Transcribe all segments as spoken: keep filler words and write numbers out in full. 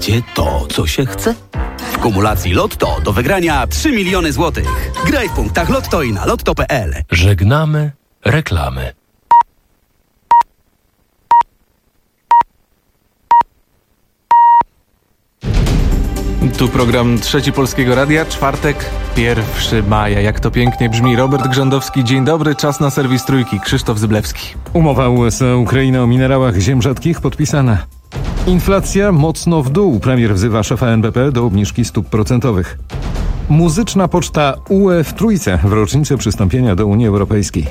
będzie to, co się chce? W kumulacji Lotto do wygrania trzy miliony złotych. Graj w punktach Lotto i na lotto kropka p l. Żegnamy reklamy. Tu program Trzeci Polskiego Radia, czwartek, pierwszego maja. Jak to pięknie brzmi. Robert Grzędowski, dzień dobry, czas na serwis Trójki. Krzysztof Zyblewski. Umowa U S A-Ukraina o minerałach ziem rzadkich podpisana. Inflacja mocno w dół. Premier wzywa szefa N B P do obniżki stóp procentowych. Muzyczna poczta U E w Trójce w rocznicę przystąpienia do Unii Europejskiej.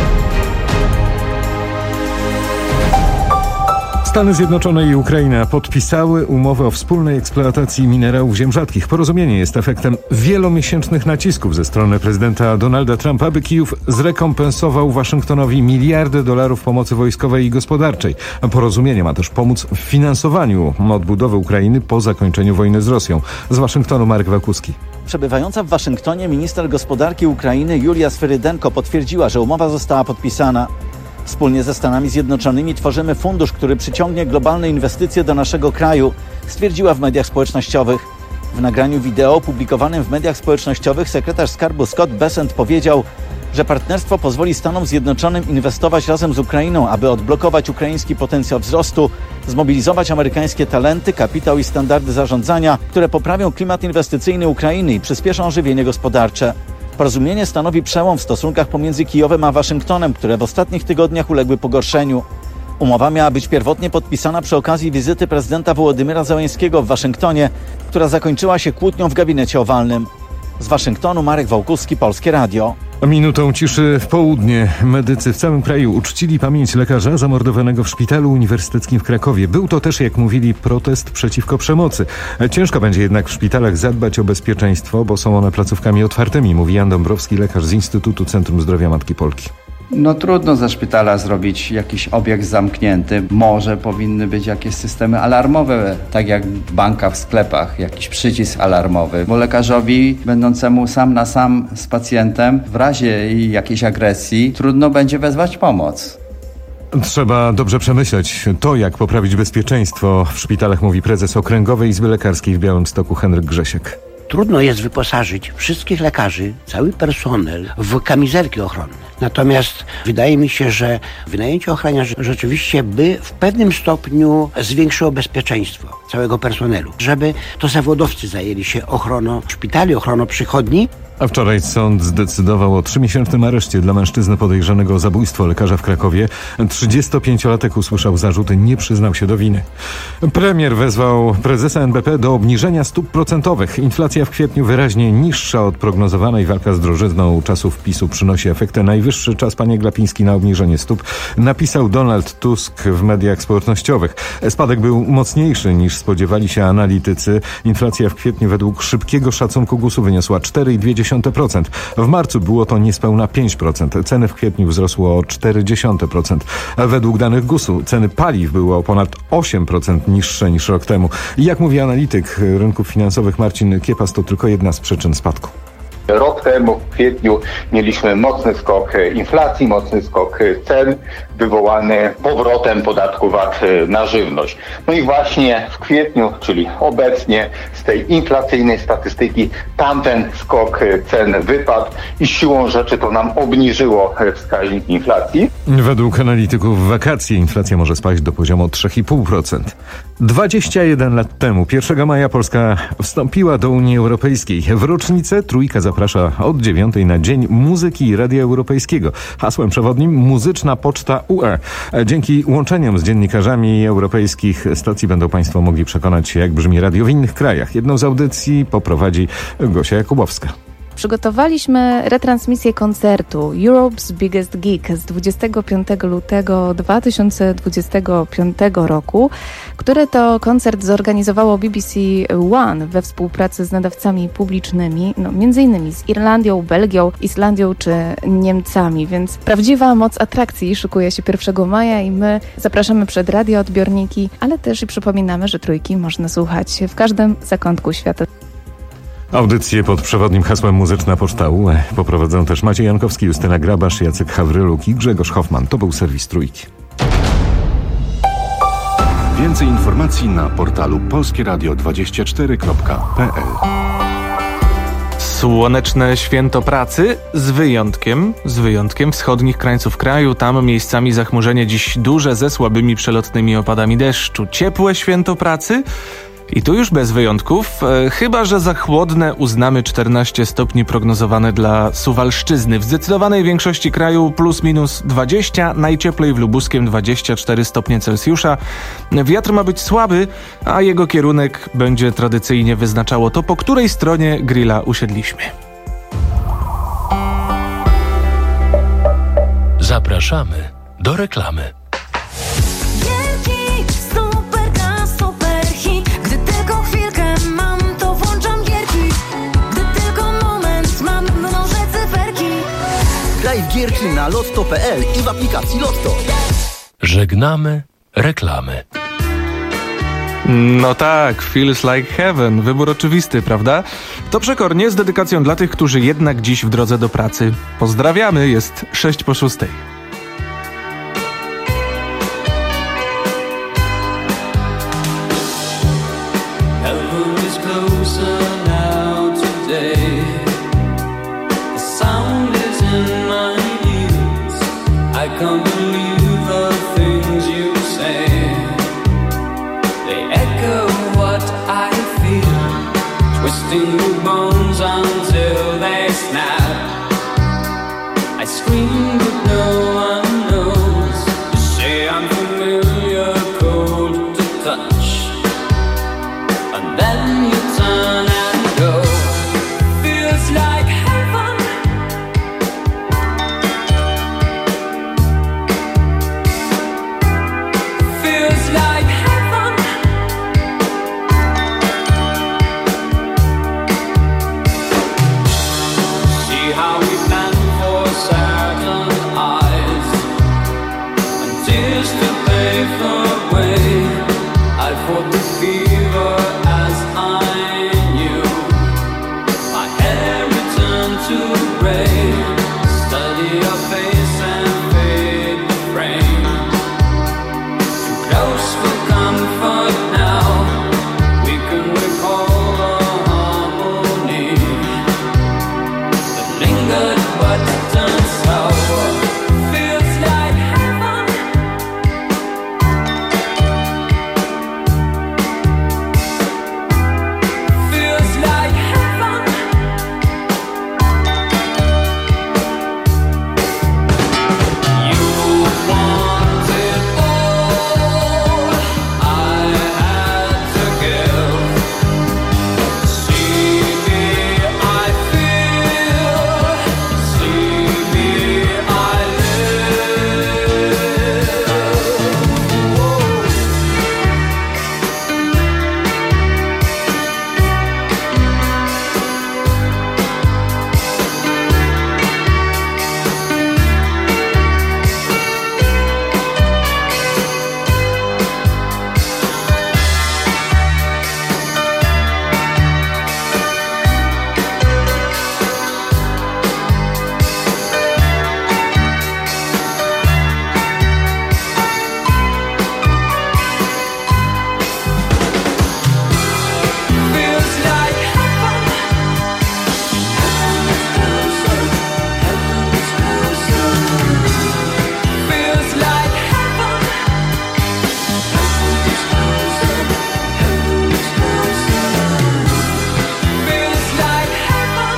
Stany Zjednoczone i Ukraina podpisały umowę o wspólnej eksploatacji minerałów ziem rzadkich. Porozumienie jest efektem wielomiesięcznych nacisków ze strony prezydenta Donalda Trumpa, by Kijów zrekompensował Waszyngtonowi miliardy dolarów pomocy wojskowej i gospodarczej. Porozumienie ma też pomóc w finansowaniu odbudowy Ukrainy po zakończeniu wojny z Rosją. Z Waszyngtonu Marek Wałkuski. Przebywająca w Waszyngtonie minister gospodarki Ukrainy Julia Swyrydenko potwierdziła, że umowa została podpisana. Wspólnie ze Stanami Zjednoczonymi tworzymy fundusz, który przyciągnie globalne inwestycje do naszego kraju, stwierdziła w mediach społecznościowych. W nagraniu wideo opublikowanym w mediach społecznościowych sekretarz skarbu Scott Bessent powiedział, że partnerstwo pozwoli Stanom Zjednoczonym inwestować razem z Ukrainą, aby odblokować ukraiński potencjał wzrostu, zmobilizować amerykańskie talenty, kapitał i standardy zarządzania, które poprawią klimat inwestycyjny Ukrainy i przyspieszą ożywienie gospodarcze. Porozumienie stanowi przełom w stosunkach pomiędzy Kijowem a Waszyngtonem, które w ostatnich tygodniach uległy pogorszeniu. Umowa miała być pierwotnie podpisana przy okazji wizyty prezydenta Wołodymyra Zełenskiego w Waszyngtonie, która zakończyła się kłótnią w gabinecie owalnym. Z Waszyngtonu Marek Wałkuski, Polskie Radio. Minutą ciszy w południe. Medycy w całym kraju uczcili pamięć lekarza zamordowanego w szpitalu uniwersyteckim w Krakowie. Był to też, jak mówili, protest przeciwko przemocy. Ciężko będzie jednak w szpitalach zadbać o bezpieczeństwo, bo są one placówkami otwartymi, mówi Jan Dąbrowski, lekarz z Instytutu Centrum Zdrowia Matki Polki. No trudno ze szpitala zrobić jakiś obiekt zamknięty. Może powinny być jakieś systemy alarmowe, tak jak w bankach, w sklepach, jakiś przycisk alarmowy, bo lekarzowi będącemu sam na sam z pacjentem w razie jakiejś agresji trudno będzie wezwać pomoc. Trzeba dobrze przemyśleć to, jak poprawić bezpieczeństwo w szpitalach, mówi prezes Okręgowej Izby Lekarskiej w Białymstoku Henryk Grzesiek. Trudno jest wyposażyć wszystkich lekarzy, cały personel w kamizelki ochronne. Natomiast wydaje mi się, że wynajęcie ochroniarzy rzeczywiście by w pewnym stopniu zwiększyło bezpieczeństwo całego personelu. Żeby to zawodowcy zajęli się ochroną szpitali, ochroną przychodni. A wczoraj sąd zdecydował o trzymiesięcznym areszcie dla mężczyzny podejrzanego o zabójstwo lekarza w Krakowie. trzydziestopięciolatek usłyszał zarzuty, nie przyznał się do winy. Premier wezwał prezesa N B P do obniżenia stóp procentowych. Inflacja w kwietniu wyraźnie niższa od prognozowanej. Walka z drożyzną czasów PiSu przynosi efekty. Najwyższy czas, panie Glapiński, na obniżenie stóp, napisał Donald Tusk w mediach społecznościowych. Spadek był mocniejszy niż spodziewali się analitycy. Inflacja w kwietniu według szybkiego szacunku GUS-u wyniosła cztery przecinek dwa procent. W marcu było to niespełna pięć procent. Ceny w kwietniu wzrosły o cztery przecinek zero procent. Według danych GUS-u ceny paliw były o ponad osiem procent niższe niż rok temu. I jak mówi analityk rynków finansowych Marcin Kiepas, to tylko jedna z przyczyn spadku. Rok temu w kwietniu mieliśmy mocny skok inflacji, mocny skok cen wywołany powrotem podatku V A T na żywność. No i właśnie w kwietniu, czyli obecnie z tej inflacyjnej statystyki tamten skok cen wypadł i siłą rzeczy to nam obniżyło wskaźnik inflacji. Według analityków w wakacje inflacja może spaść do poziomu trzy przecinek pięć procent. dwadzieścia jeden lat temu, pierwszego maja, Polska wstąpiła do Unii Europejskiej. W rocznicę Trójka zaprasza od dziewiątej na Dzień Muzyki i Radia Europejskiego. Hasłem przewodnim Muzyczna Poczta U E. Dzięki łączeniom z dziennikarzami europejskich stacji będą państwo mogli przekonać się, jak brzmi radio w innych krajach. Jedną z audycji poprowadzi Gosia Jakubowska. Przygotowaliśmy retransmisję koncertu Europe's Biggest Gig z dwudziestego piątego lutego dwa tysiące dwudziestego piątego roku, który to koncert zorganizowało B B C One we współpracy z nadawcami publicznymi, no, między innymi z Irlandią, Belgią, Islandią czy Niemcami, więc prawdziwa moc atrakcji szykuje się pierwszego maja i my zapraszamy przed radioodbiorniki, ale też i przypominamy, że Trójki można słuchać w każdym zakątku świata. Audycję pod przewodnim hasłem Muzyczna Poczta U E poprowadzą też Maciej Jankowski, Justyna Grabasz, Jacek Hawryluk i Grzegorz Hoffman. To był serwis Trójki. Więcej informacji na portalu polskieradio dwadzieścia cztery kropka p l. Słoneczne święto pracy z wyjątkiem, z wyjątkiem wschodnich krańców kraju. Tam miejscami zachmurzenie dziś duże ze słabymi przelotnymi opadami deszczu. Ciepłe święto pracy i tu już bez wyjątków, e, chyba że za chłodne uznamy czternaście stopni prognozowane dla Suwalszczyzny. W zdecydowanej większości kraju plus minus dwadzieścia, najcieplej w Lubuskiem dwadzieścia cztery stopnie Celsjusza. Wiatr ma być słaby, a jego kierunek będzie tradycyjnie wyznaczało to, po której stronie grilla usiedliśmy. Zapraszamy do reklamy. Graj w gierki na lotto kropka p l i w aplikacji Lotto. Żegnamy reklamy. No tak, Feels Like Heaven. Wybór oczywisty, prawda? To Przekornie z dedykacją dla tych, którzy jednak dziś w drodze do pracy. Pozdrawiamy, jest sześć po szóstej. Twisting the bones until they snap. I scream but no one knows. You say I'm familiar, cold to touch, and then you turn and go. Feels like heaven. Feels like heaven. How we plan for certain eyes and tears to pave the way. I fought the fever as I knew. My hair returned to gray. Study your face and fade the frame. Too close for comfort now. We can recall the harmony. Lingered but turned sour. Feels like heaven. Feels like heaven. You wanted all I had to give. See me, I feel. See me, I live. Feels like heaven. Feels like heaven. Feels like heaven.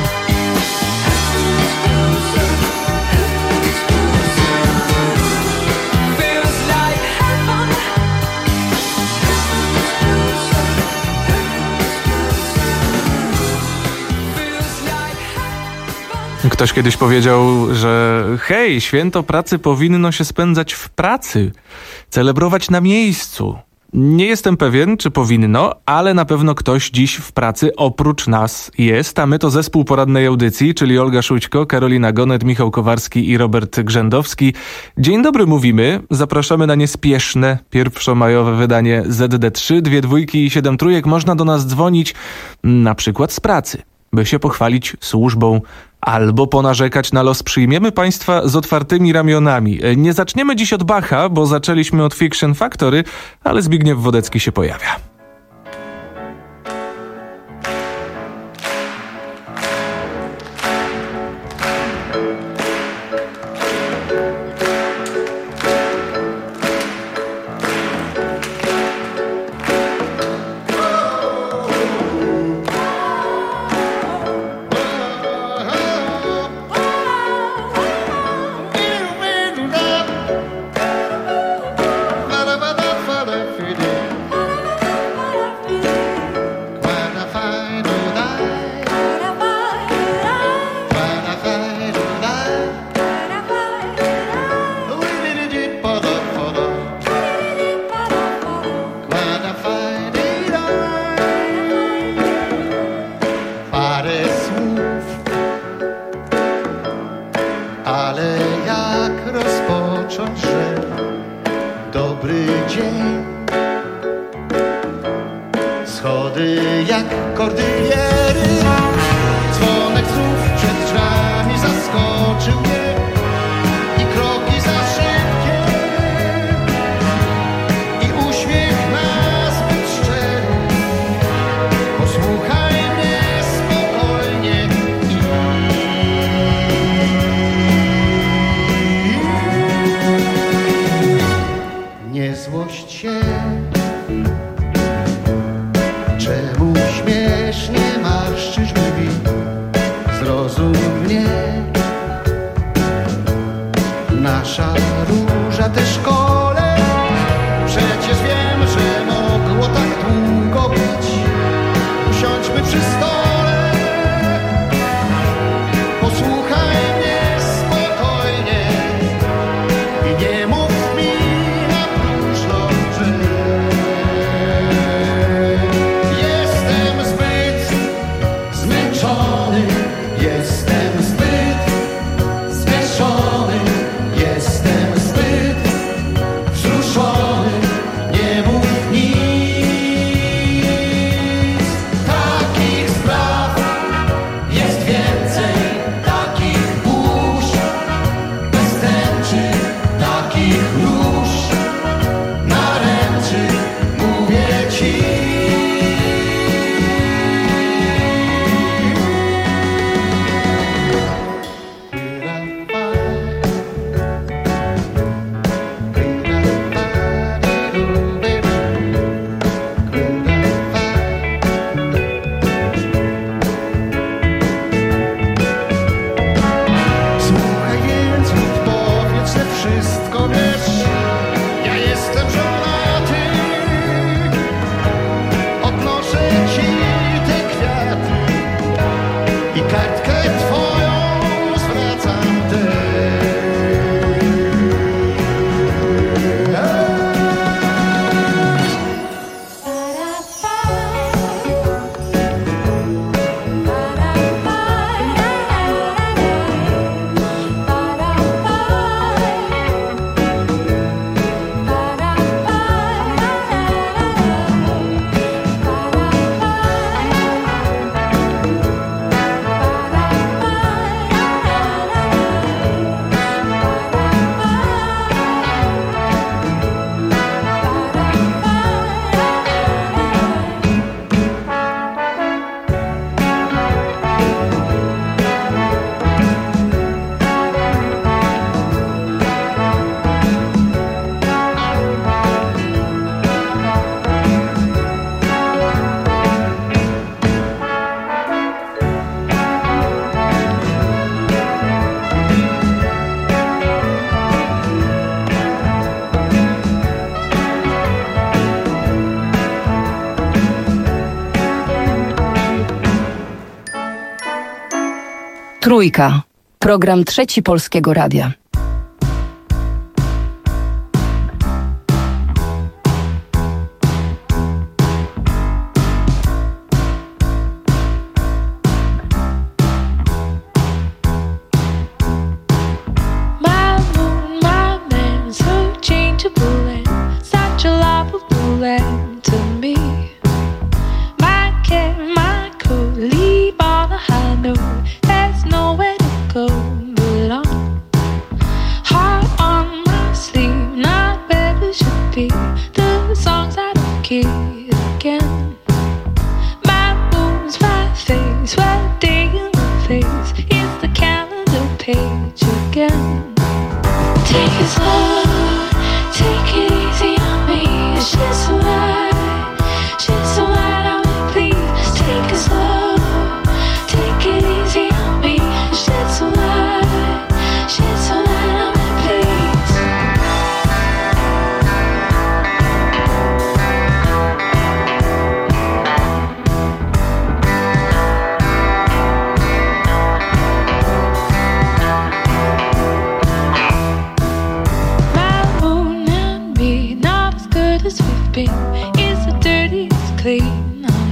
Feels like heaven. Feels like heaven. Ktoś kiedyś powiedział, że hej, święto pracy powinno się spędzać w pracy, celebrować na miejscu. Nie jestem pewien, czy powinno, ale na pewno ktoś dziś w pracy oprócz nas jest, a my to zespół poradnej audycji, czyli Olga Szućko, Karolina Gonet, Michał Kowarski i Robert Grzędowski. Dzień dobry mówimy, zapraszamy na niespieszne pierwszomajowe wydanie Z D trzy, dwie dwójki i siedem trójek. Można do nas dzwonić na przykład z pracy, by się pochwalić służbą albo ponarzekać na los przyjmiemy Państwa z otwartymi ramionami. Nie zaczniemy dziś od Bacha, bo zaczęliśmy od Fiction Factory, ale Zbigniew Wodecki się pojawia. Ale jak rozpocząć, że dobry dzień? Schody jak kordyliery, dzwonek znów przed drzwiami zaskoczył mnie i kroki za szybkie i uśmiech nazbyt szczery. Posłuchaj mnie spokojnie nie złość się, czemu śmiesznie marszczysz brwi? Zrozum mnie, nasza róża te szkole. Przecież wiem, że mogło tak długo być. Usiądźmy przy stole, posłuchaj mnie spokojnie i nie mów mi na próżno, że jestem zbyt zmęczony, jestem zbyt zmęczony, jestem zbyt wzruszony, nie mów nic. Takich spraw jest więcej, takich burz bez tęczy, takich róż naręczy, mówię ci. Słuchaj więc lub powiedz, że wszystko wiesz. Ja jestem żonaty, odnoszę ci te kwiaty i kartkę twoją zwracam też. Trójka. Program Trzeci Polskiego Radia. My moon, my man, so changeable and such a lovable land to me. My care, my coat, leave on a high note. There's nowhere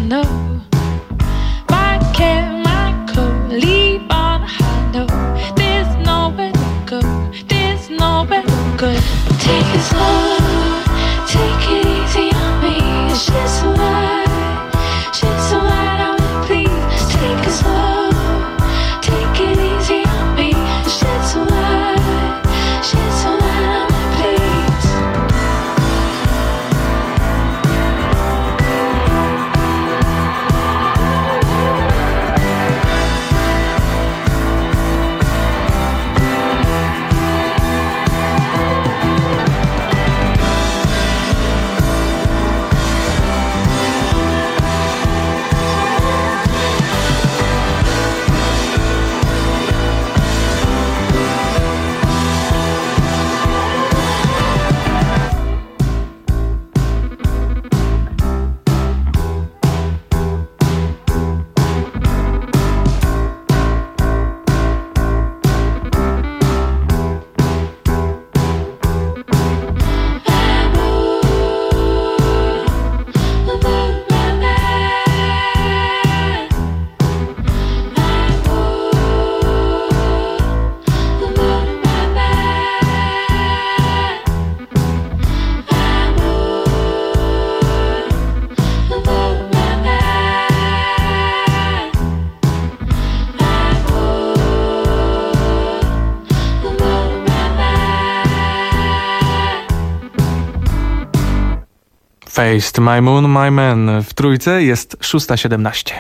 know. My chemical leave on a high note. There's nowhere to go, there's nowhere to go. Take it slow, take it easy on me. Shed some light, shed some light on me, please. Take it slow, take it easy on me. Shed some light, shed some light on me, please. Faced, My Moon, My Man. W trójce jest szósta siedemnaście.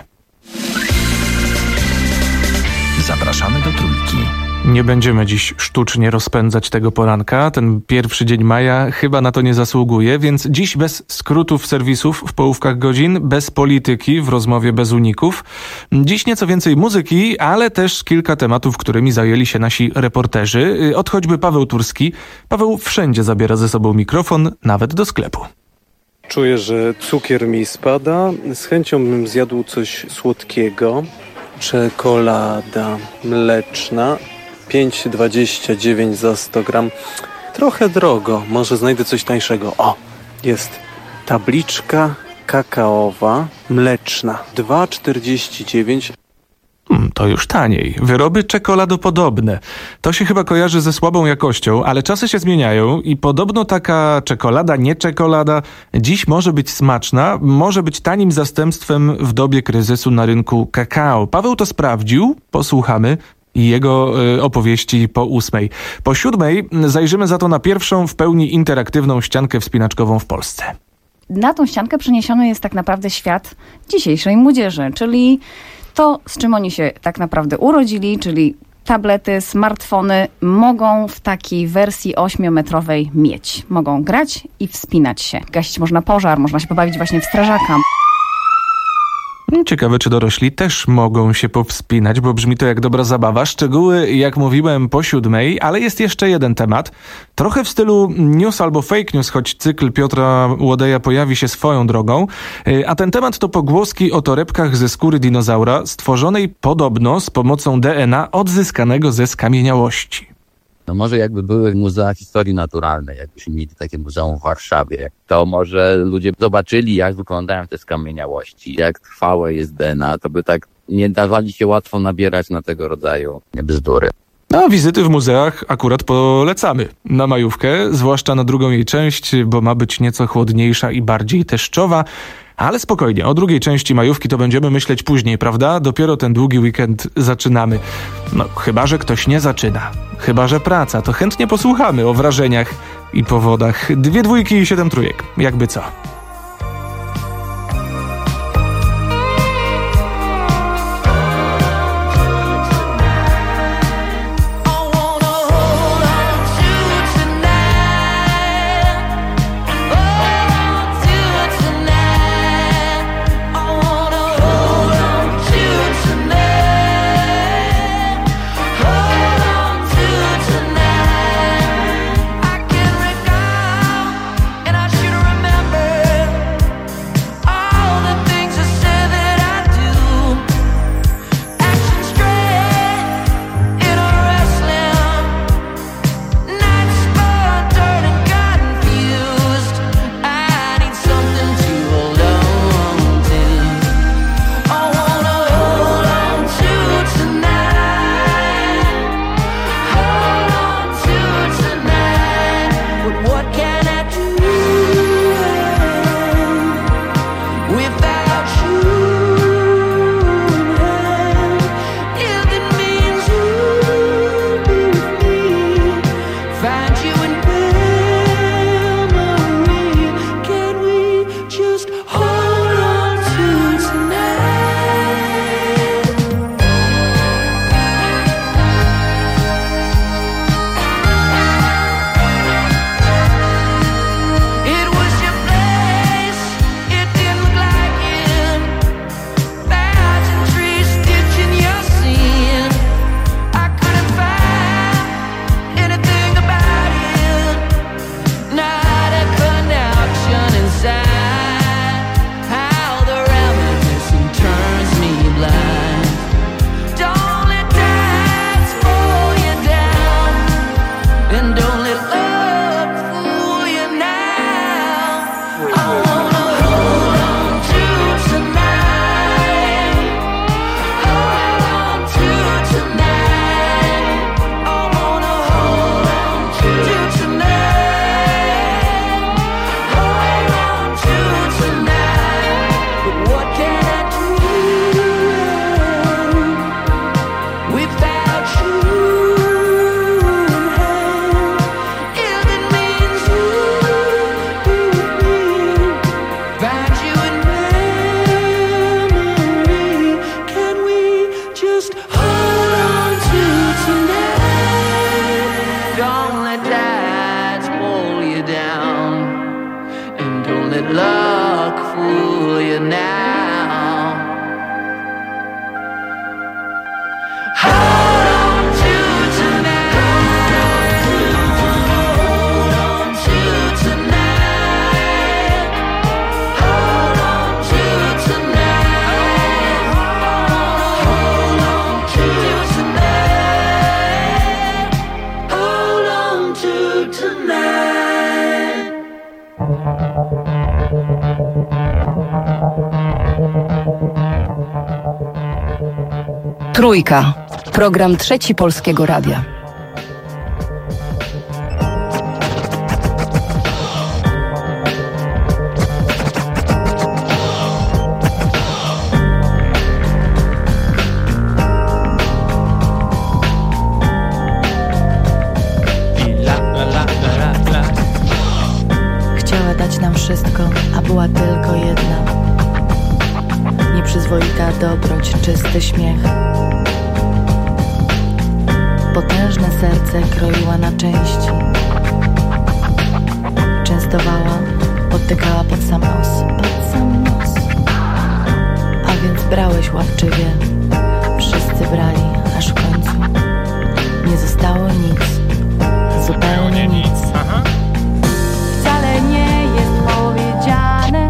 Zapraszamy do trójki. Nie będziemy dziś sztucznie rozpędzać tego poranka. Ten pierwszy dzień maja chyba na to nie zasługuje, więc dziś bez skrótów serwisów w połówkach godzin, bez polityki, w rozmowie bez uników. Dziś nieco więcej muzyki, ale też kilka tematów, którymi zajęli się nasi reporterzy. Od choćby Paweł Turski. Paweł wszędzie zabiera ze sobą mikrofon, nawet do sklepu. Czuję, że cukier mi spada. Z chęcią bym zjadł coś słodkiego. Czekolada mleczna. pięć dwadzieścia dziewięć za sto gram. Trochę drogo. Może znajdę coś tańszego. O, jest tabliczka kakaowa mleczna. dwa czterdzieści dziewięć. Hmm, to już taniej. Wyroby czekoladopodobne. To się chyba kojarzy ze słabą jakością, ale czasy się zmieniają i podobno taka czekolada, nie czekolada, dziś może być smaczna, może być tanim zastępstwem w dobie kryzysu na rynku kakao. Paweł to sprawdził, posłuchamy jego y, opowieści po ósmej. Po siódmej zajrzymy za to na pierwszą w pełni interaktywną ściankę wspinaczkową w Polsce. Na tą ściankę przeniesiony jest tak naprawdę świat dzisiejszej młodzieży, czyli to, z czym oni się tak naprawdę urodzili, czyli tablety, smartfony, mogą w takiej wersji ośmiometrowej mieć. Mogą grać i wspinać się. Gasić można pożar, można się pobawić właśnie w strażaka. Ciekawe, czy dorośli też mogą się powspinać, bo brzmi to jak dobra zabawa. Szczegóły, jak mówiłem, po siódmej, ale jest jeszcze jeden temat. Trochę w stylu news albo fake news, choć cykl Piotra Łodeja pojawi się swoją drogą. A ten temat to pogłoski o torebkach ze skóry dinozaura, stworzonej podobno z pomocą D N A odzyskanego ze skamieniałości. No może jakby były muzea historii naturalnej, jakbyśmy mieli takie muzeum w Warszawie, to może ludzie zobaczyli, jak wyglądają te skamieniałości, jak trwałe jest D N A, to by tak nie dawali się łatwo nabierać na tego rodzaju bzdury. A wizyty w muzeach akurat polecamy na majówkę, zwłaszcza na drugą jej część, bo ma być nieco chłodniejsza i bardziej teszczowa. Ale spokojnie, o drugiej części majówki to będziemy myśleć później, prawda? Dopiero ten długi weekend zaczynamy. No, chyba że ktoś nie zaczyna. Chyba że praca, to chętnie posłuchamy o wrażeniach i powodach. Dwie dwójki i siedem trójek. Jakby co. And I should remember Trójka. Program Trzeci Polskiego Radia. Chciała dać nam wszystko, a była tylko jedna. Nieprzyzwoita dobroć, czysty śmiech. Potężne serce kroiła na części. Częstowała, podtykała pod sam nos, pod sam nos. A więc brałeś łapczywie. Wszyscy brali, aż w końcu nie zostało nic. Zupełnie nic. Wcale nie jest powiedziane,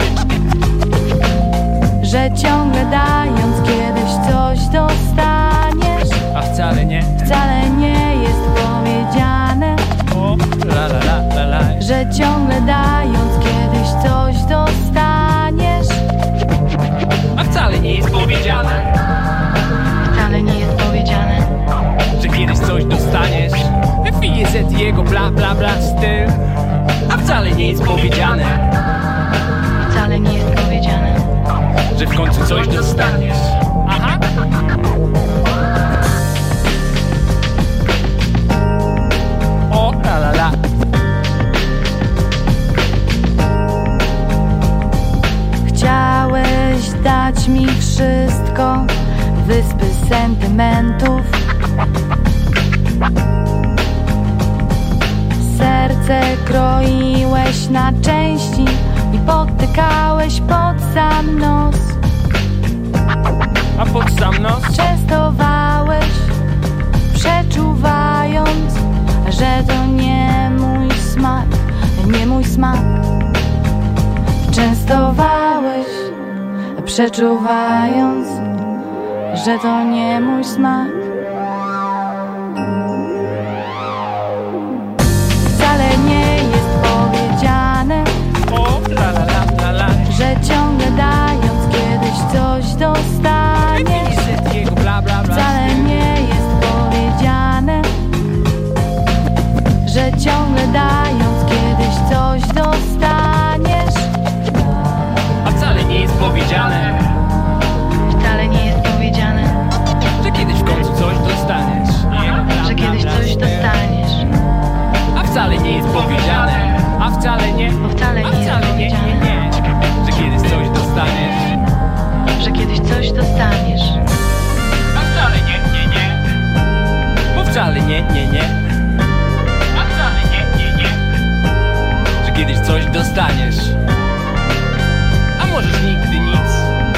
że ciągle dając kiedyś coś dostaniesz. A wcale nie, Wcale nie jest powiedziane, o, la la la la la. że ciągle dając kiedyś coś dostaniesz. A wcale nie jest powiedziane, Wcale nie jest powiedziane, że kiedyś coś dostaniesz. F I jego bla bla bla styl. A wcale nie jest powiedziane, wcale nie jest powiedziane, że w końcu coś dostaniesz. Aha. O, la la la. Chciałeś dać mi wszystko, wyspy sentymentów. Serce kroiłeś na części i podtykałeś pod sam nos. A pod sam nos? Częstowałeś, przeczuwając, że to nie mój smak, nie mój smak. Częstowałeś, przeczuwając, że to nie mój smak. Wcale nie jest powiedziane, o, la la la la la. że ciągle dając kiedyś coś dostaniesz. Wcale nie jest powiedziane, że ciągle dając kiedyś coś dostaniesz. A wcale nie jest powiedziane, Wcale nie jest powiedziane, że kiedyś w końcu coś dostaniesz. że kiedyś coś dostaniesz. A wcale nie jest powiedziane, a wcale nie, Bo wcale a nie jest wcale nie, nie, nie, że kiedyś coś dostaniesz. Że kiedyś coś dostaniesz. A wcale nie, nie, nie, bo wcale nie, nie, nie, a wcale nie, nie, nie, że kiedyś coś dostaniesz. A możesz nigdy nic,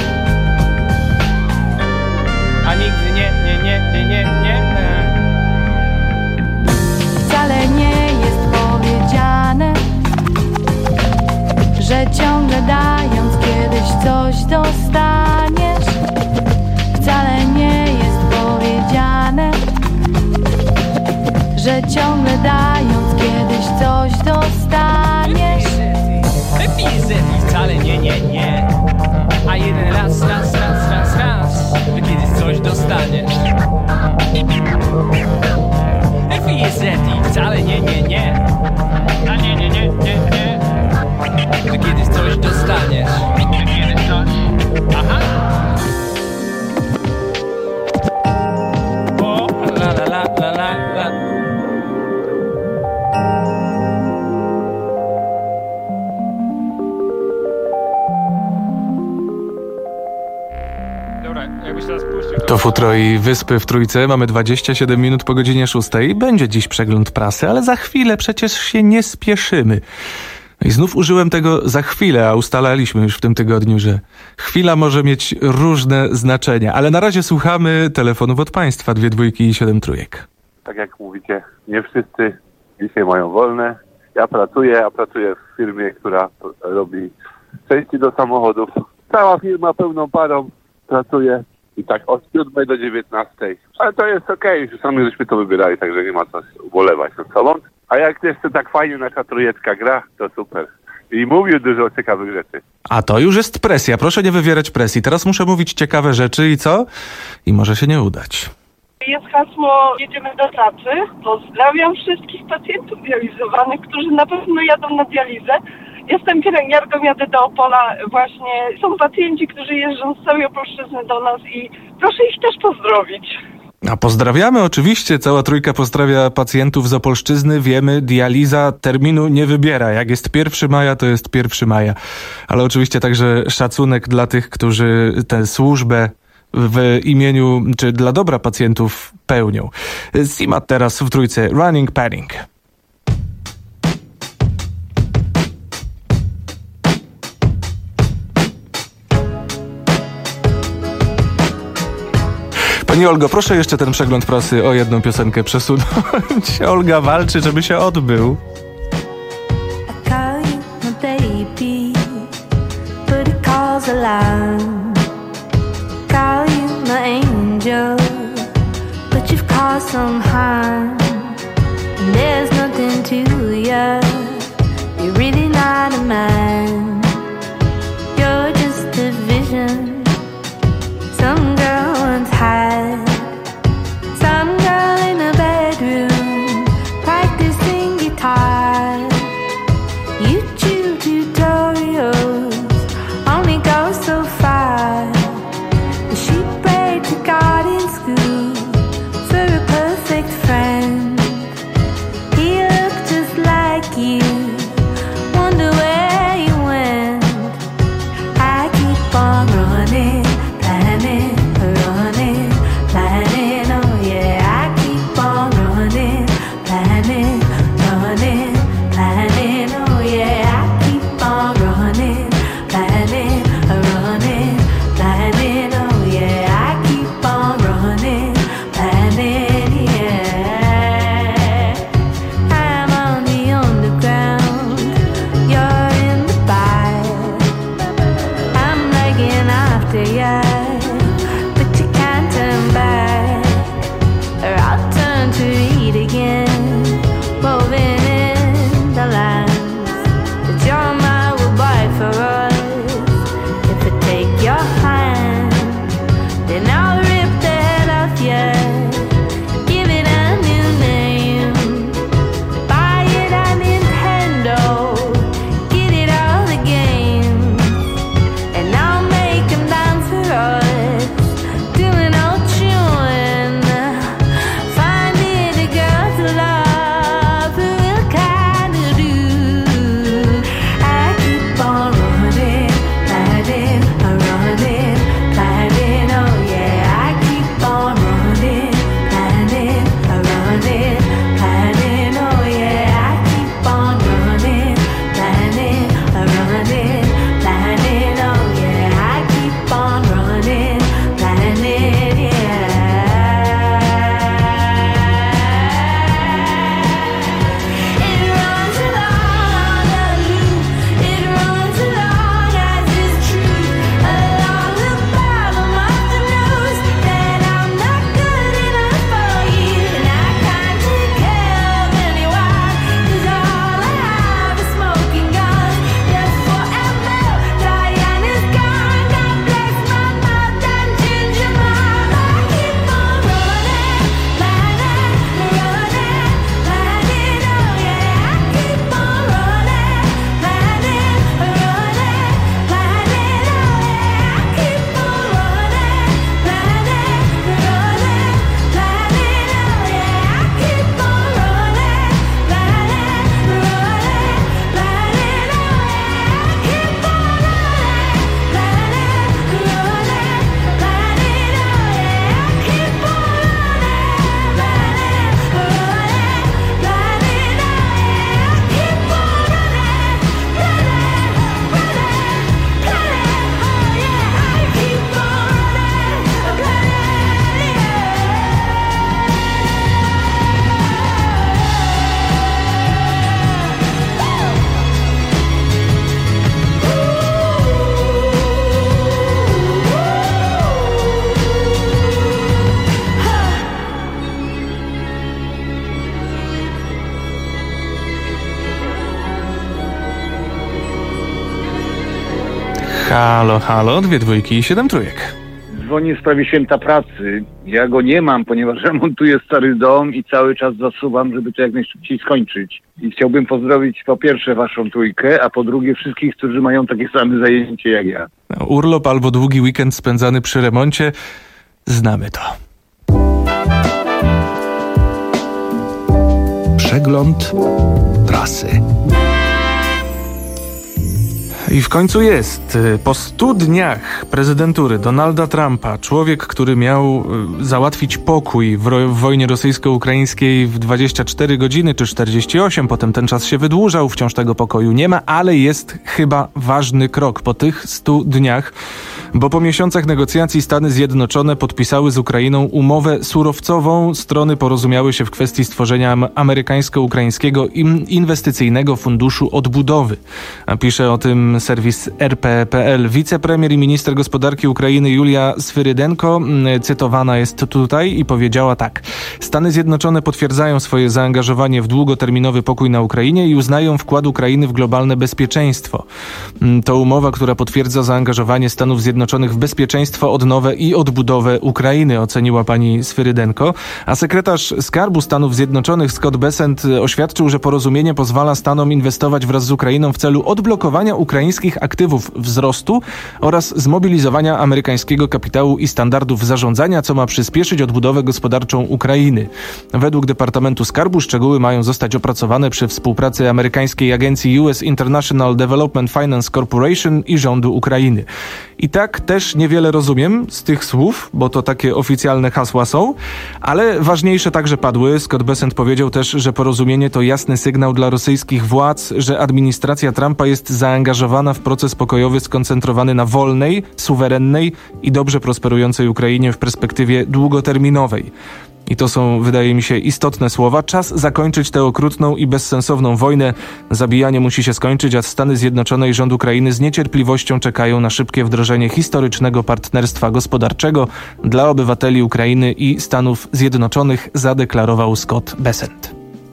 a nigdy nie, nie, nie, nie, nie, nie. Wcale nie jest powiedziane, że ciągle dając kiedyś coś dostaniesz. Wcale nie jest powiedziane, że ciągle dając kiedyś coś dostaniesz. Lepiej wcale nie, nie, nie, a jeden raz, raz, raz, raz, raz, że kiedyś coś dostaniesz. Lepiej wcale nie, nie, nie, a nie, nie, nie, nie, nie, że kiedyś coś dostaniesz. Że kiedyś coś, aha. O, la la la la la la. To futro i wyspy w Trójce. Mamy dwadzieścia siedem minut po godzinie szóstej. Będzie dziś przegląd prasy, ale za chwilę przecież się nie spieszymy. No i znów użyłem tego za chwilę, a ustalaliśmy już w tym tygodniu, że chwila może mieć różne znaczenia. Ale na razie słuchamy telefonów od państwa. Dwie dwójki i siedem trójek. Tak jak mówicie, nie wszyscy dzisiaj mają wolne. Ja pracuję, ja pracuję w firmie, która robi części do samochodów. Cała firma pełną parą pracuje i tak od siódmej do dziewiętnastej. Ale to jest okej, okay. Sami żeśmy to wybierali, także nie ma co ubolewać nad sobą. A jak jeszcze tak fajnie nasza trójeczka gra, to super. i mówił dużo ciekawych rzeczy. A to już jest presja. Proszę nie wywierać presji. Teraz muszę mówić ciekawe rzeczy i co? I może się nie udać. Jest hasło "Jedziemy do pracy". Pozdrawiam wszystkich pacjentów dializowanych, którzy na pewno jadą na dializę. Jestem pielęgniarką, jadę do Opola. Właśnie są pacjenci, którzy jeżdżą z całej Opolszczyzny do nas i proszę ich też pozdrowić. A pozdrawiamy oczywiście, cała trójka pozdrawia pacjentów z Opolszczyzny. Wiemy, dializa terminu nie wybiera. Jak jest pierwszego maja, to jest pierwszego maja. Ale oczywiście także szacunek dla tych, którzy tę służbę w imieniu, czy dla dobra pacjentów pełnią. Sima teraz w trójce Running Padding. Pani Olgo, proszę jeszcze ten przegląd prasy o jedną piosenkę przesunąć. Olga walczy, żeby się odbył. Some girl once had some girl in a bedroom practicing guitar. YouTube tutorials only go so far. She prayed to God in school for a perfect friend. He looked just like you. Wonder where you went. I keep on running. Running, planning, oh yeah, I keep on running, planning, running, planning, oh yeah, I keep on running, planning, running, planning, oh yeah, I keep on running, planning, yeah. I'm on the underground, you're in the fire, I'm lagging after you. To read again, woven in the lines that you're my goodbye for us. If I take your hand, then I'll rip the head off you, give it a new name, buy it a Nintendo, get it all the games, and I'll make them dance for us. Halo, halo, dwie dwójki i siedem trójek. Dzwonię w sprawie święta pracy. Ja go nie mam, ponieważ remontuję stary dom i cały czas zasuwam, żeby to jak najszybciej skończyć. I chciałbym pozdrowić po pierwsze waszą trójkę, a po drugie wszystkich, którzy mają takie same zajęcie jak ja. Urlop albo długi weekend spędzany przy remoncie, znamy to. Przegląd prasy. I w końcu jest. Po stu dniach prezydentury Donalda Trumpa, człowiek, który miał załatwić pokój w, ro- w wojnie rosyjsko-ukraińskiej w dwadzieścia cztery godziny czy czterdzieści osiem, potem ten czas się wydłużał, wciąż tego pokoju nie ma, ale jest chyba ważny krok po tych stu dniach, bo po miesiącach negocjacji Stany Zjednoczone podpisały z Ukrainą umowę surowcową. Strony porozumiały się w kwestii stworzenia amerykańsko-ukraińskiego inwestycyjnego funduszu odbudowy. A pisze o tym serwis R P kropka P L. Wicepremier i minister gospodarki Ukrainy Julia Swyrydenko cytowana jest tutaj i powiedziała tak. Stany Zjednoczone potwierdzają swoje zaangażowanie w długoterminowy pokój na Ukrainie i uznają wkład Ukrainy w globalne bezpieczeństwo. To umowa, która potwierdza zaangażowanie Stanów Zjednoczonych w bezpieczeństwo, odnowę i odbudowę Ukrainy, oceniła pani Swyrydenko. A sekretarz Skarbu Stanów Zjednoczonych Scott Bessent oświadczył, że porozumienie pozwala Stanom inwestować wraz z Ukrainą w celu odblokowania ukraińskich aktywów wzrostu oraz zmobilizowania amerykańskiego kapitału i standardów zarządzania, co ma przyspieszyć odbudowę gospodarczą Ukrainy. Według Departamentu Skarbu szczegóły mają zostać opracowane przy współpracy amerykańskiej agencji U S International Development Finance Corporation i rządu Ukrainy. I tak też niewiele rozumiem z tych słów, bo to takie oficjalne hasła są, ale ważniejsze także padły. Scott Bessent powiedział też, że porozumienie to jasny sygnał dla rosyjskich władz, że administracja Trumpa jest zaangażowana w proces pokojowy skoncentrowany na wolnej, suwerennej i dobrze prosperującej Ukrainie w perspektywie długoterminowej. I to są, wydaje mi się, istotne słowa. Czas zakończyć tę okrutną i bezsensowną wojnę. Zabijanie musi się skończyć, a Stany Zjednoczone i rząd Ukrainy z niecierpliwością czekają na szybkie wdrożenie historycznego partnerstwa gospodarczego dla obywateli Ukrainy i Stanów Zjednoczonych, zadeklarował Scott Bessent.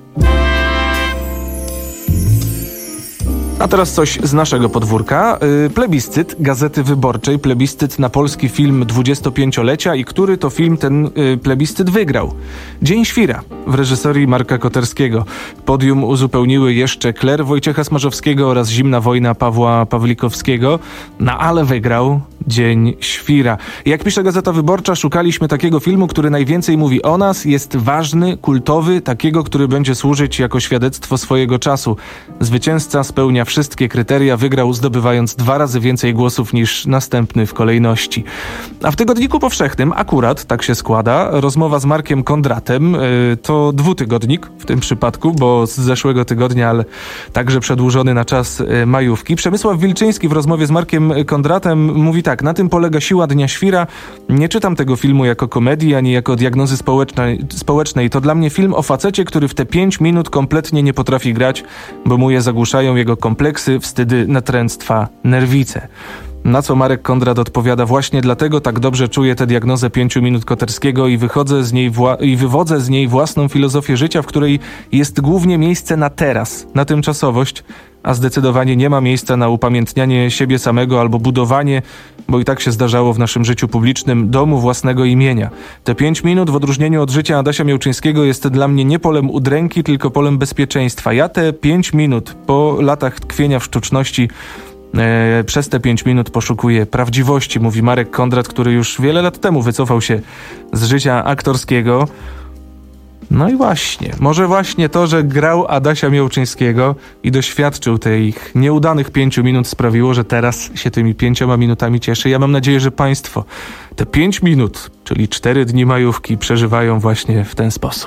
A teraz coś z naszego podwórka. Yy, plebiscyt Gazety Wyborczej, plebiscyt na polski film dwudziestopięciolecia i który to film ten yy, plebiscyt wygrał. Dzień Świra w reżyserii Marka Koterskiego. Podium uzupełniły jeszcze Kler Wojciecha Smarzowskiego oraz Zimna wojna Pawła Pawlikowskiego. No ale wygrał Dzień Świra. Jak pisze Gazeta Wyborcza, szukaliśmy takiego filmu, który najwięcej mówi o nas, jest ważny, kultowy, takiego, który będzie służyć jako świadectwo swojego czasu. Zwycięzca spełnia wszystkie kryteria, wygrał zdobywając dwa razy więcej głosów niż następny w kolejności. A w Tygodniku Powszechnym akurat, tak się składa, rozmowa z Markiem Kondratem, yy, to dwutygodnik w tym przypadku, bo z zeszłego tygodnia, ale także przedłużony na czas yy, majówki. Przemysław Wilczyński w rozmowie z Markiem Kondratem mówi tak, na tym polega siła Dnia Świra. Nie czytam tego filmu jako komedii, ani jako diagnozy społecznej. społecznej. To dla mnie film o facecie, który w te pięć minut kompletnie nie potrafi grać, bo mu je zagłuszają jego kompleksy, wstydy, natręctwa, nerwice. Na co Marek Kondrat odpowiada, właśnie dlatego tak dobrze czuję tę diagnozę pięciu minut Koterskiego i wychodzę z niej wła- i wywodzę z niej własną filozofię życia, w której jest głównie miejsce na teraz, na tymczasowość, a zdecydowanie nie ma miejsca na upamiętnianie siebie samego albo budowanie, bo i tak się zdarzało w naszym życiu publicznym, domu własnego imienia. Te pięć minut w odróżnieniu od życia Adasia Miałczyńskiego jest dla mnie nie polem udręki, tylko polem bezpieczeństwa. Ja te pięć minut po latach tkwienia w sztuczności e, przez te pięć minut poszukuję prawdziwości, mówi Marek Kondrat, który już wiele lat temu wycofał się z życia aktorskiego. No i właśnie, może właśnie to, że grał Adasia Miałczyńskiego i doświadczył tych nieudanych pięciu minut sprawiło, że teraz się tymi pięcioma minutami cieszy. Ja mam nadzieję, że państwo te pięć minut, czyli cztery dni majówki przeżywają właśnie w ten sposób.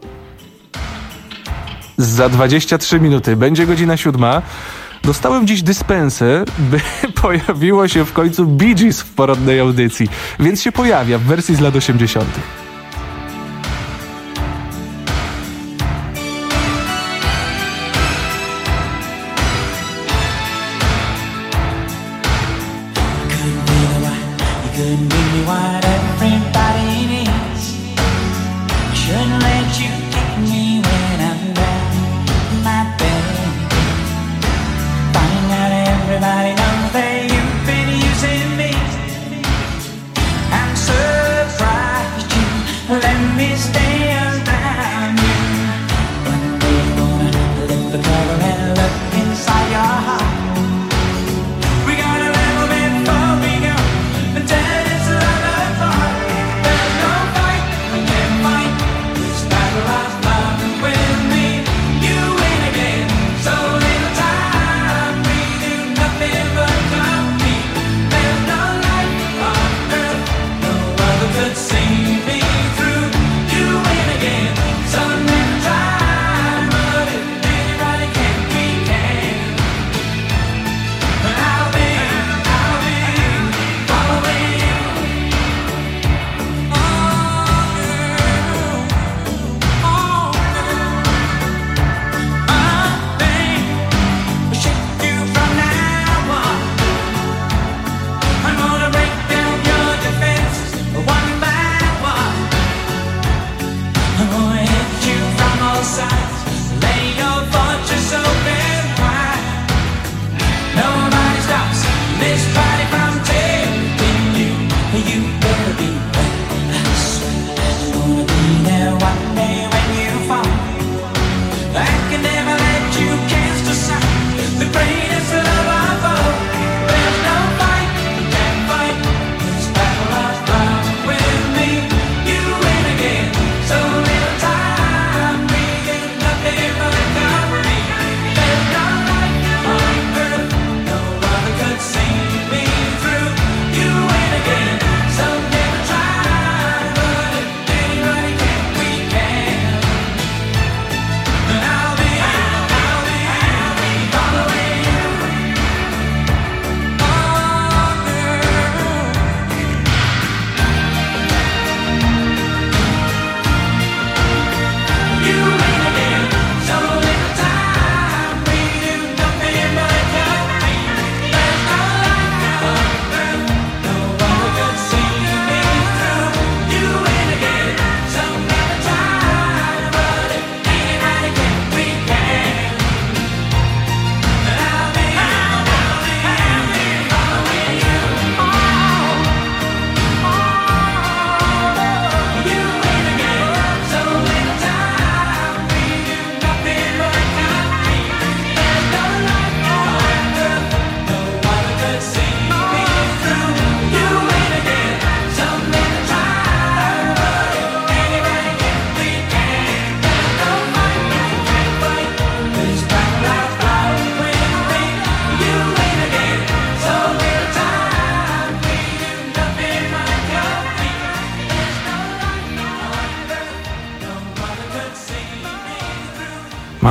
Za dwadzieścia trzy minuty będzie godzina siódma. Dostałem dziś dyspensę, by pojawiło się w końcu Bee Gees w porodnej audycji, więc się pojawia w wersji z lat osiemdziesiątych. Couldn't give me what everybody needs. I shouldn't let you kick me when I'm down my bed. Find out everybody knows that you've been used.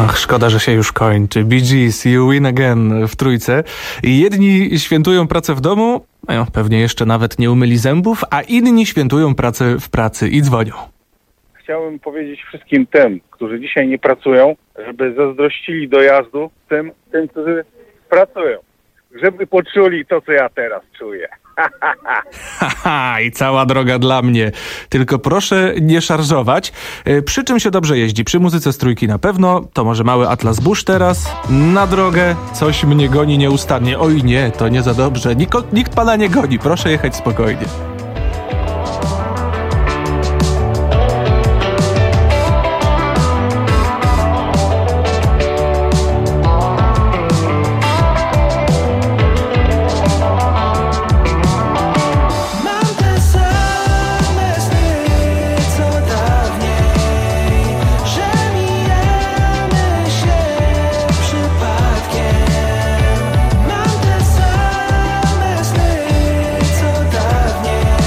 Ach, szkoda, że się już kończy. Bee Gees, You Win Again w trójce. I jedni świętują pracę w domu, no, pewnie jeszcze nawet nie umyli zębów, a inni świętują pracę w pracy i dzwonią. Chciałbym powiedzieć wszystkim tym, którzy dzisiaj nie pracują, żeby zazdrościli dojazdu tym, tym, którzy pracują. Żeby poczuli to, co ja teraz czuję. Haha, i cała droga dla mnie. Tylko proszę nie szarżować. E, Przy czym się dobrze jeździ? Przy muzyce z trójki na pewno. To może mały Atlas Bush teraz. Na drogę. Coś mnie goni nieustannie. Oj nie, to nie za dobrze. Nikt, nikt pana nie goni. Proszę jechać spokojnie. Mam te same sny, co dawniej, że mijamy się przypadkiem. Mam te same sny, co dawniej.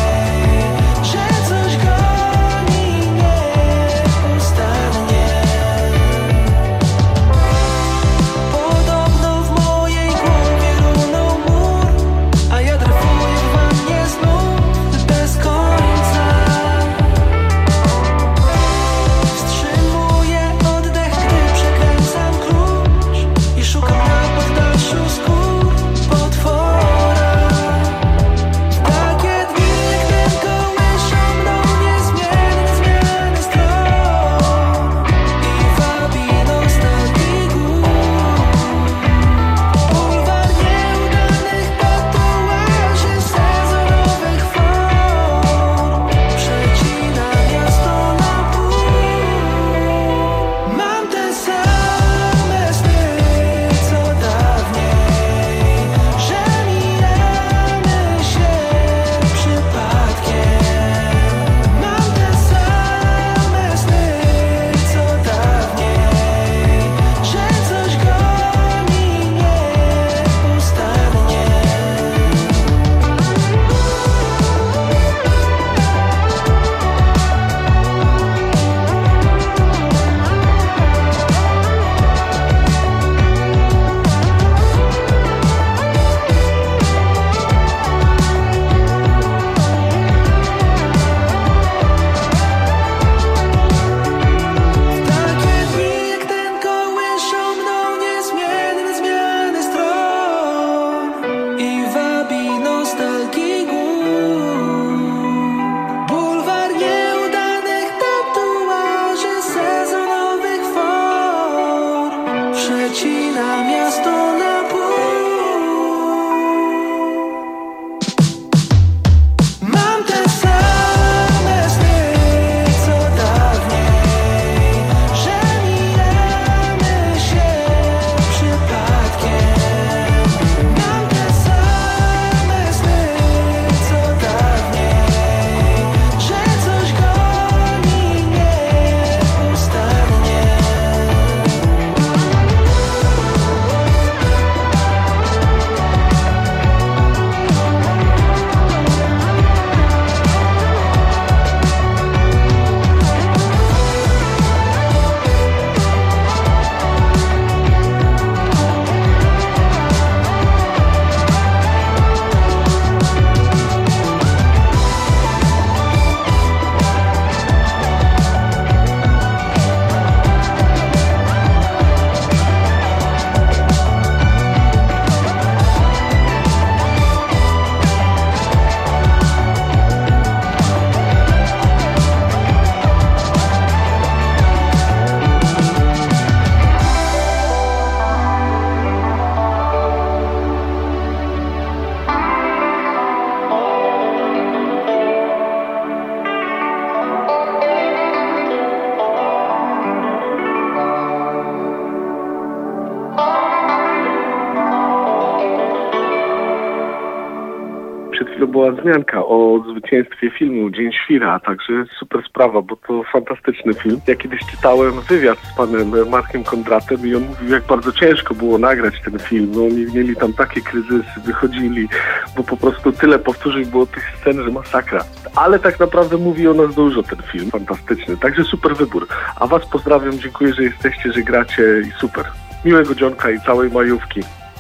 była wzmianka o zwycięstwie filmu Dzień Świra, także super sprawa, bo to fantastyczny film. Ja kiedyś czytałem wywiad z panem Markiem Kondratem i on mówił, jak bardzo ciężko było nagrać ten film. No oni mieli tam takie kryzysy, wychodzili, bo po prostu tyle powtórzeń było tych scen, że masakra. Ale tak naprawdę mówi o nas dużo ten film, fantastyczny, także super wybór. A was pozdrawiam, dziękuję, że jesteście, że gracie i super. Miłego dzionka i całej majówki.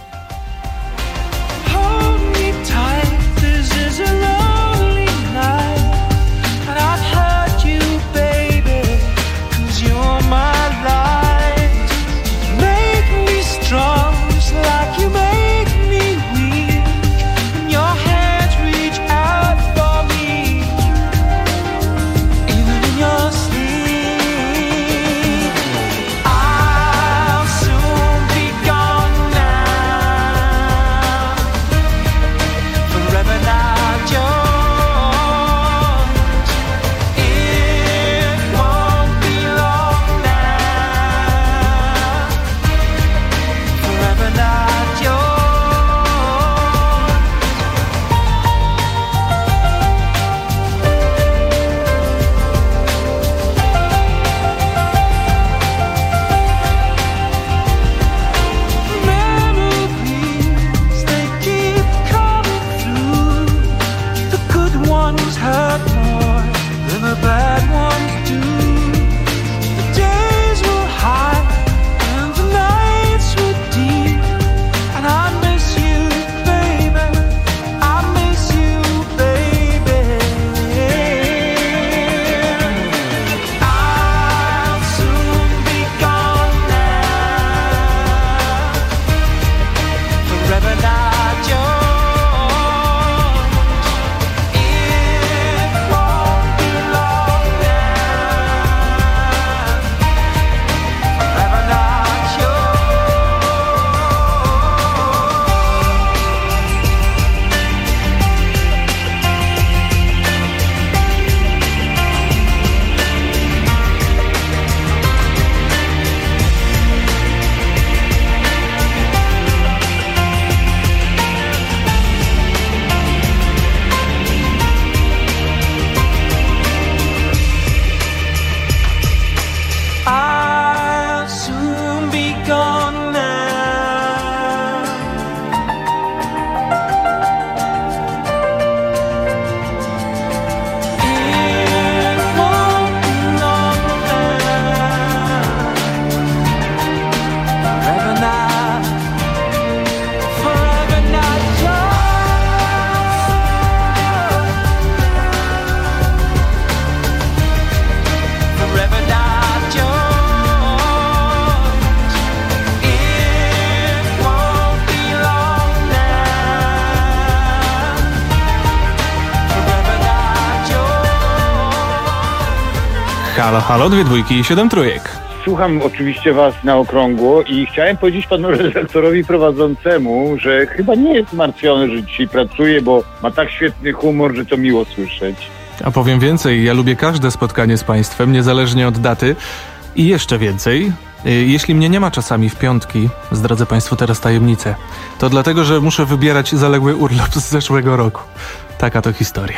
Halo, halo, dwie dwójki i siedem trójek. Słucham oczywiście was na okrągło i chciałem powiedzieć panu redaktorowi prowadzącemu, że chyba nie jest zmartwiony, że dzisiaj pracuje, bo ma tak świetny humor, że to miło słyszeć. A powiem więcej, ja lubię każde spotkanie z państwem, niezależnie od daty. I jeszcze więcej, jeśli mnie nie ma czasami w piątki, zdradzę państwu teraz tajemnicę, to dlatego, że muszę wybierać zaległy urlop z zeszłego roku. Taka to historia.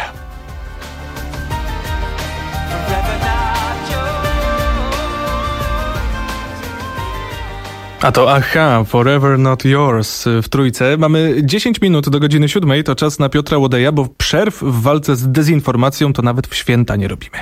A to aha, Forever Not Yours w trójce. Mamy dziesięć minut do godziny siódmej, to czas na Piotra Łodeja, bo przerw w walce z dezinformacją to nawet w święta nie robimy.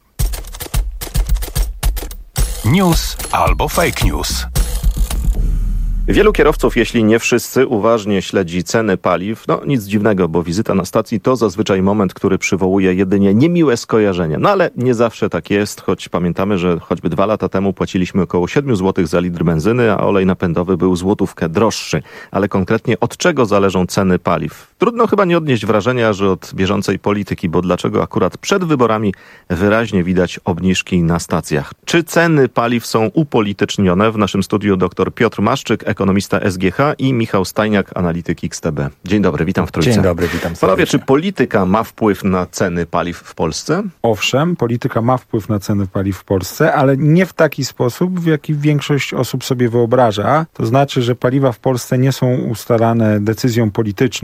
News albo fake news. Wielu kierowców, jeśli nie wszyscy, uważnie śledzi ceny paliw. No nic dziwnego, bo wizyta na stacji to zazwyczaj moment, który przywołuje jedynie niemiłe skojarzenia. No ale nie zawsze tak jest, choć pamiętamy, że choćby dwa lata temu płaciliśmy około siedem złotych za litr benzyny, a olej napędowy był złotówkę droższy. Ale konkretnie od czego zależą ceny paliw? Trudno chyba nie odnieść wrażenia, że od bieżącej polityki, bo dlaczego akurat przed wyborami wyraźnie widać obniżki na stacjach? Czy ceny paliw są upolitycznione? W naszym studiu dr Piotr Maszczyk, ekonomista S G H i Michał Stajniak, analityk X T B. Dzień dobry, witam w Trójce. Dzień dobry, witam serdecznie. Panowie, czy polityka ma wpływ na ceny paliw w Polsce? Owszem, polityka ma wpływ na ceny paliw w Polsce, ale nie w taki sposób, w jaki większość osób sobie wyobraża. To znaczy, że paliwa w Polsce nie są ustalane decyzją polityczną,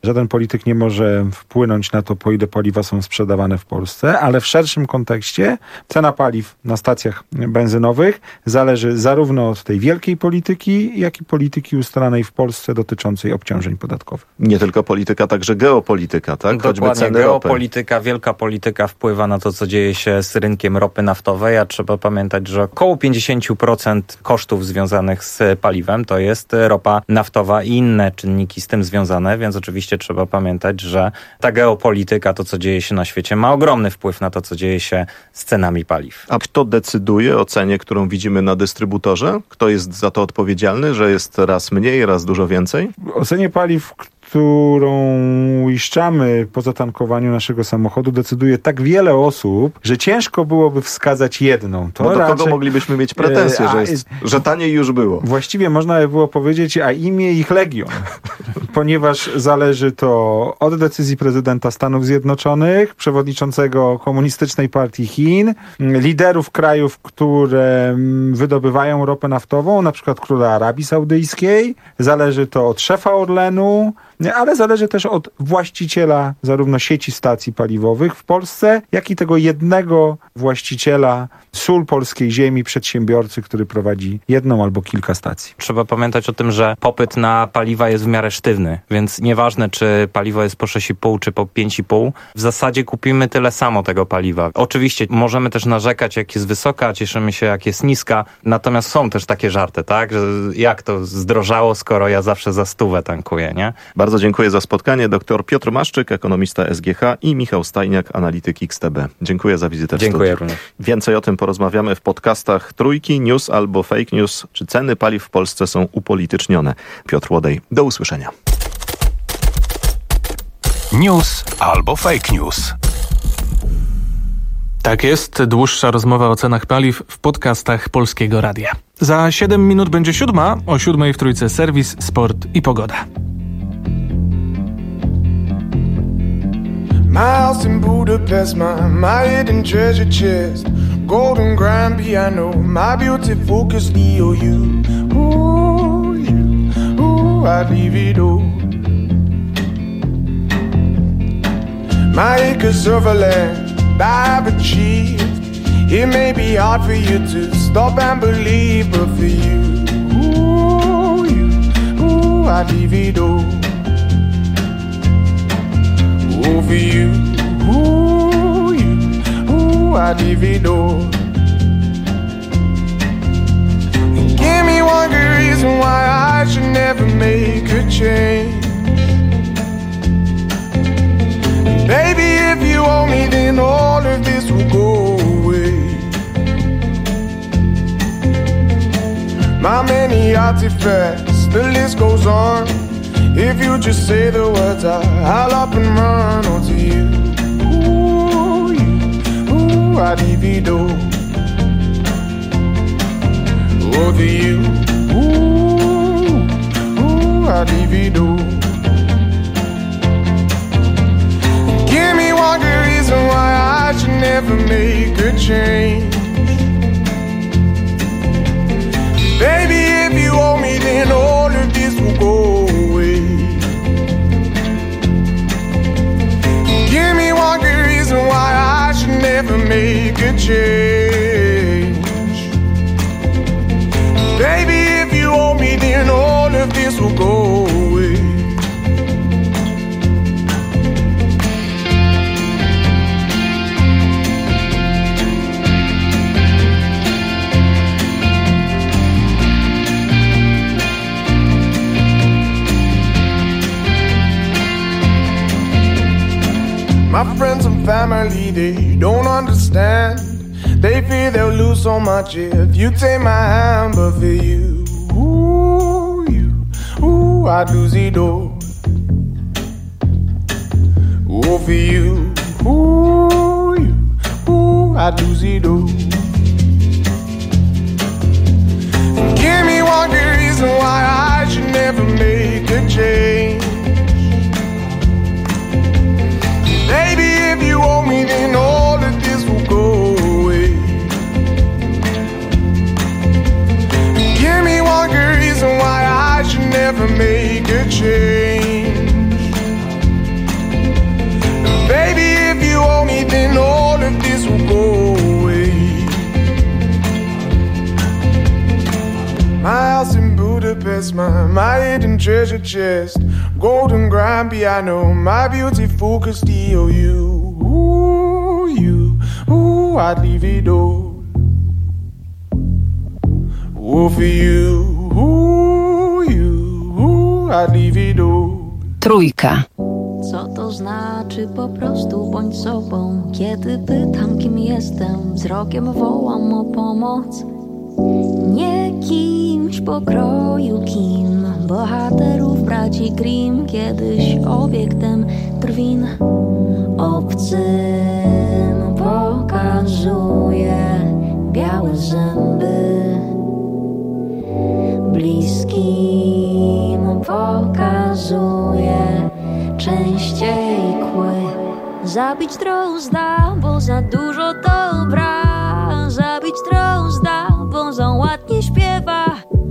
Żaden polityk nie może wpłynąć na to, po ile paliwa są sprzedawane w Polsce, ale w szerszym kontekście cena paliw na stacjach benzynowych zależy zarówno od tej wielkiej polityki, jak i polityki ustalanej w Polsce dotyczącej obciążeń podatkowych. Nie tylko polityka, także geopolityka, tak? Choćby Dokładnie, ceny geopolityka, ropy. wielka polityka wpływa na to, co dzieje się z rynkiem ropy naftowej, a trzeba pamiętać, że około pięćdziesiąt procent kosztów związanych z paliwem to jest ropa naftowa i inne czynniki z tym związane, więc oczywiście trzeba pamiętać, że ta geopolityka, to co dzieje się na świecie, ma ogromny wpływ na to, co dzieje się z cenami paliw. A kto decyduje o cenie, którą widzimy na dystrybutorze? Kto jest za to odpowiedzialny, że jest raz mniej, raz dużo więcej? O cenie paliw, którą uiszczamy po zatankowaniu naszego samochodu, decyduje tak wiele osób, że ciężko byłoby wskazać jedną. To Bo do raczej, kogo moglibyśmy mieć pretensje, e, że, a, jest, że taniej już było? Właściwie można by było powiedzieć, a imię ich legion. Ponieważ zależy to od decyzji prezydenta Stanów Zjednoczonych, przewodniczącego Komunistycznej Partii Chin, liderów krajów, które wydobywają ropę naftową, na przykład króla Arabii Saudyjskiej. Zależy to od szefa Orlenu, ale zależy też od właściciela zarówno sieci stacji paliwowych w Polsce, jak i tego jednego właściciela sól polskiej ziemi, przedsiębiorcy, który prowadzi jedną albo kilka stacji. Trzeba pamiętać o tym, że popyt na paliwa jest w miarę sztywny, więc nieważne, czy paliwo jest po sześć i pół, czy po pięć i pół, w zasadzie kupimy tyle samo tego paliwa. Oczywiście możemy też narzekać, jak jest wysoka, cieszymy się, jak jest niska, natomiast są też takie żarty, tak, że jak to zdrożało, skoro ja zawsze za stówę tankuję, nie? Bardzo dziękuję za spotkanie. Doktor Piotr Maszczyk, ekonomista S G H i Michał Stajniak, analityk X T B. Dziękuję za wizytę w Dziękuję studiu. również. Więcej o tym porozmawiamy w podcastach Trójki, News albo Fake News. Czy ceny paliw w Polsce są upolitycznione? Piotr Łodej, do usłyszenia. News albo Fake News. Tak jest, dłuższa rozmowa o cenach paliw w podcastach Polskiego Radia. Za siedem minut będzie siódma, o siódmej w Trójce serwis, sport i pogoda. My house in Budapest, my, my hidden treasure chest, golden grand piano, my beauty focus E O U. Ooh, you, ooh, I'd leave it all. My acres of a land I've achieved. It may be hard for you to stop and believe, but for you, ooh, you, ooh, I'd leave it all. Ooh, for you, ooh, you, ooh, I'd leave it all. And give me one good reason why I should never make a change. Baby, if you owe me, then all of this will go away. My many artifacts, the list goes on. If you just say the words, I, I'll up and run onto you. Ooh, you, ooh, I'd leave it all. Oh, for you, ooh, ooh, I'd leave it all. Give me one good reason why I should never make a change. Baby, if you owe me, then all of this will go away. Give me one good reason why I should never make a change. Baby, if you owe me, then all of this will go away. My friends and family, they don't understand. They fear they'll lose so much if you take my hand. But for you, ooh, you, ooh, I'd lose it all. Ooh, for you, ooh, you, ooh, I'd lose it all. Give me one good reason why I should never make a change. Baby, if you owe me, then all of this will go away. Give me one good reason why I should never make a change. my, my hidden treasure chest, golden grand piano, my beautiful could steal you. Ooh, you, ooh, I'd leave it all. Ooh, for you, ooh, you, ooh, I'd leave it all. Trójka. Co to znaczy po prostu bądź sobą? Kiedy pytam, kim jestem, wzrokiem wołam o pomoc. Nie kimś pokroju kim, bohaterów braci Grimm, kiedyś obiektem drwin. Obcym pokazuje białe zęby, bliskim pokazuje częściej kły. Zabić drozda, bo za dużo dobra. Zabić drozda, bo za ładnie śpiewa.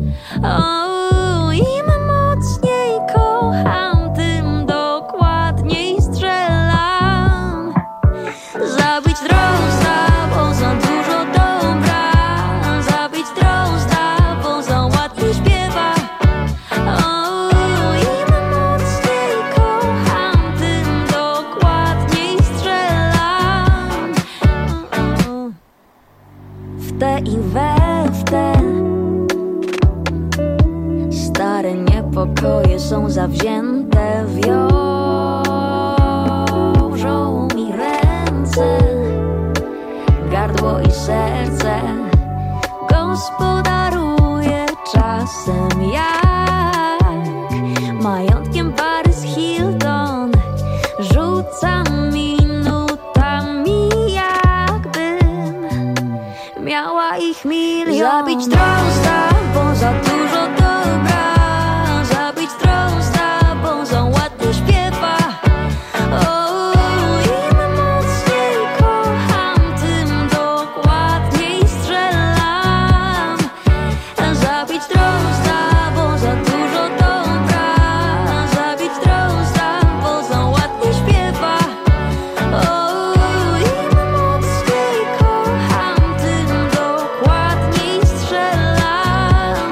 O, im mocniej kocham, tym dokładniej strzelam. Zabić drozda, bo za dużo dobra. Zabić drozda, bo za ładnie śpiewa. O, im mocniej kocham, tym dokładniej strzelam. W te i we w te stare niepokoje są zawzięte, wiążą mi ręce, gardło i serce. Gospodaruję czasem jak majątkiem Paris Hilton. Rzucam minutami, jakbym miała ich milion. Zabić drozda, bo za dużo dobra. Zabić drozda, bo za ładnie śpiewa. O, im mocniej kocham, tym dokładniej strzelam. Zabić drozda, bo za dużo dobra. Zabić drozda, bo za ładnie śpiewa. O, im mocniej kocham, tym dokładniej strzelam.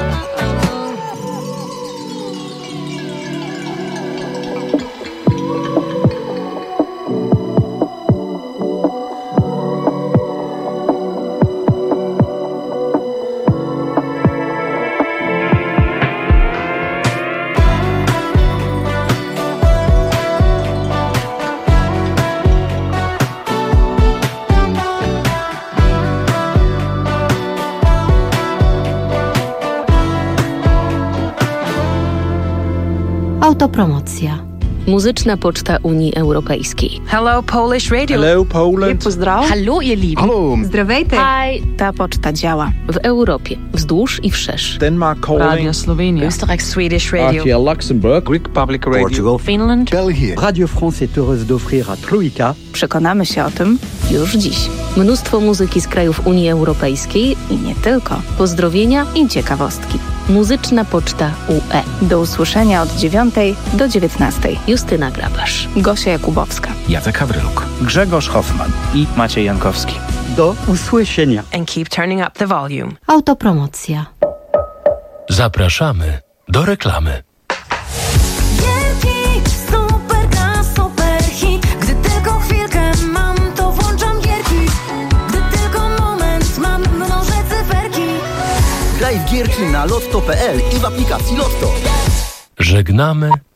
Autopromocja. Muzyczna Poczta Unii Europejskiej. Hello Polish Radio. Hello Poland. Pozdrav. Hallo ihr Lieben. Hallo. Zdravejte. Hi. Ta poczta działa. W Europie, wzdłuż i wszerz. Denmark calling. Radio Slovenia. Österreich Swedish Radio. R T L Luxembourg. Greek Public Radio. Portugal. Finland. Belgium. Radio France est heureuse d'offrir à Trójka. Przekonamy się o tym już dziś. Mnóstwo muzyki z krajów Unii Europejskiej I nie tylko. Pozdrowienia i ciekawostki. Muzyczna Poczta U E. Do usłyszenia od dziewiątej do dziewiętnastej. Justyna Grabasz. Gosia Jakubowska. Jacek Hawryluk. Grzegorz Hoffman i Maciej Jankowski. Do usłyszenia. And keep turning up the volume. Autopromocja. Zapraszamy do reklamy. Gierki, super gra, super hit. Gdy tylko chwilkę mam, to włączam gierki. Gdy tylko moment mam, mnożę cyferki. Graj w gierki na lotto kropka p l i w aplikacji Lotto. Żegnamy